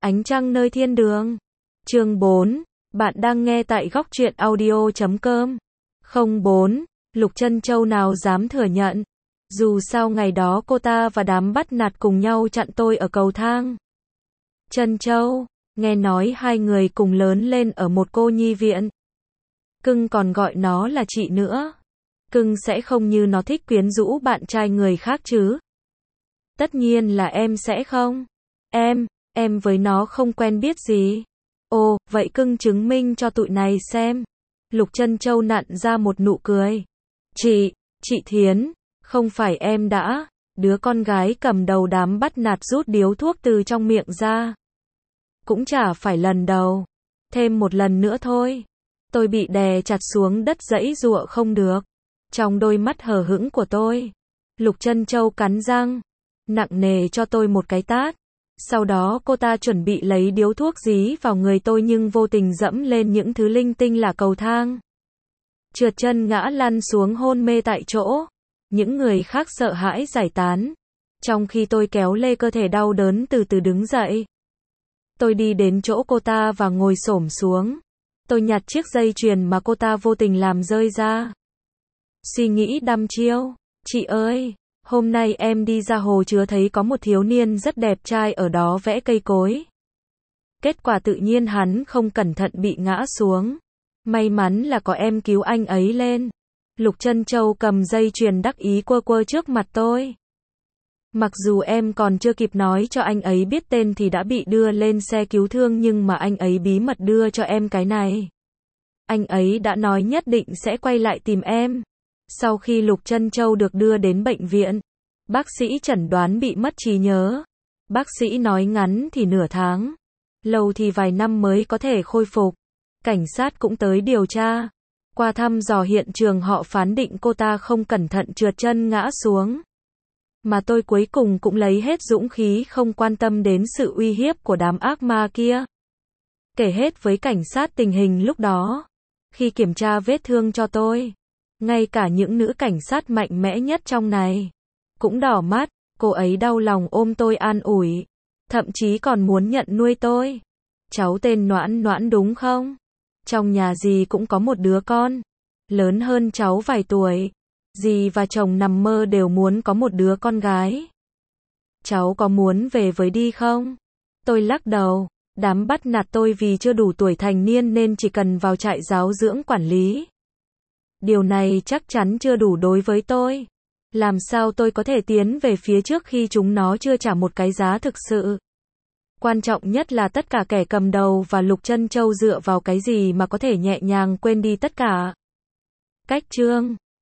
Ánh trăng nơi thiên đường. Chương 4. Bạn đang nghe tại góc truyện audio.com. 04. Lục Trân Châu nào dám thừa nhận. Dù sao ngày đó cô ta và đám bắt nạt cùng nhau chặn tôi ở cầu thang. Trân Châu, nghe nói hai người cùng lớn lên ở một cô nhi viện. Cưng còn gọi nó là chị nữa. Cưng sẽ không như nó thích quyến rũ bạn trai người khác chứ? Tất nhiên là em sẽ không. Em với nó không quen biết gì. Ồ, vậy cưng chứng minh cho tụi này xem. Lục Trân Châu nặn ra một nụ cười. Chị Thiến, không phải em đã. Đứa con gái cầm đầu đám bắt nạt rút điếu thuốc từ trong miệng ra. Cũng chả phải lần đầu. Thêm một lần nữa thôi. Tôi bị đè chặt xuống đất giãy giụa không được. Trong đôi mắt hờ hững của tôi, Lục Trân Châu cắn răng, nặng nề cho tôi một cái tát. Sau đó cô ta chuẩn bị lấy điếu thuốc dí vào người tôi nhưng vô tình dẫm lên những thứ linh tinh là cầu thang. Trượt chân ngã lăn xuống hôn mê tại chỗ. Những người khác sợ hãi giải tán. Trong khi tôi kéo lê cơ thể đau đớn từ từ đứng dậy. Tôi đi đến chỗ cô ta và ngồi xổm xuống. Tôi nhặt chiếc dây chuyền mà cô ta vô tình làm rơi ra. Suy nghĩ đăm chiêu. Chị ơi, hôm nay em đi ra hồ chứa thấy có một thiếu niên rất đẹp trai ở đó vẽ cây cối. Kết quả tự nhiên hắn không cẩn thận bị ngã xuống. May mắn là có em cứu anh ấy lên. Lục Trân Châu cầm dây chuyền đắc ý quơ quơ trước mặt tôi. Mặc dù em còn chưa kịp nói cho anh ấy biết tên thì đã bị đưa lên xe cứu thương nhưng mà anh ấy bí mật đưa cho em cái này. Anh ấy đã nói nhất định sẽ quay lại tìm em. Sau khi Lục Trân Châu được đưa đến bệnh viện, bác sĩ chẩn đoán bị mất trí nhớ. Bác sĩ nói ngắn thì nửa tháng, lâu thì vài năm mới có thể khôi phục. Cảnh sát cũng tới điều tra. Qua thăm dò hiện trường họ phán định cô ta không cẩn thận trượt chân ngã xuống. Mà tôi cuối cùng cũng lấy hết dũng khí không quan tâm đến sự uy hiếp của đám ác ma kia. Kể hết với cảnh sát tình hình lúc đó. Khi kiểm tra vết thương cho tôi, ngay cả những nữ cảnh sát mạnh mẽ nhất trong này cũng đỏ mắt, cô ấy đau lòng ôm tôi an ủi, thậm chí còn muốn nhận nuôi tôi. Cháu tên Noãn Noãn đúng không? Trong nhà dì cũng có một đứa con, lớn hơn cháu vài tuổi. Dì và chồng nằm mơ đều muốn có một đứa con gái. Cháu có muốn về với đi không? Tôi lắc đầu, đám bắt nạt tôi vì chưa đủ tuổi thành niên nên chỉ cần vào trại giáo dưỡng quản lý. Điều này chắc chắn chưa đủ đối với tôi. Làm sao tôi có thể tiến về phía trước khi chúng nó chưa trả một cái giá thực sự? Quan trọng nhất là tất cả kẻ cầm đầu và Lục Trân Châu dựa vào cái gì mà có thể nhẹ nhàng quên đi tất cả. Cách chương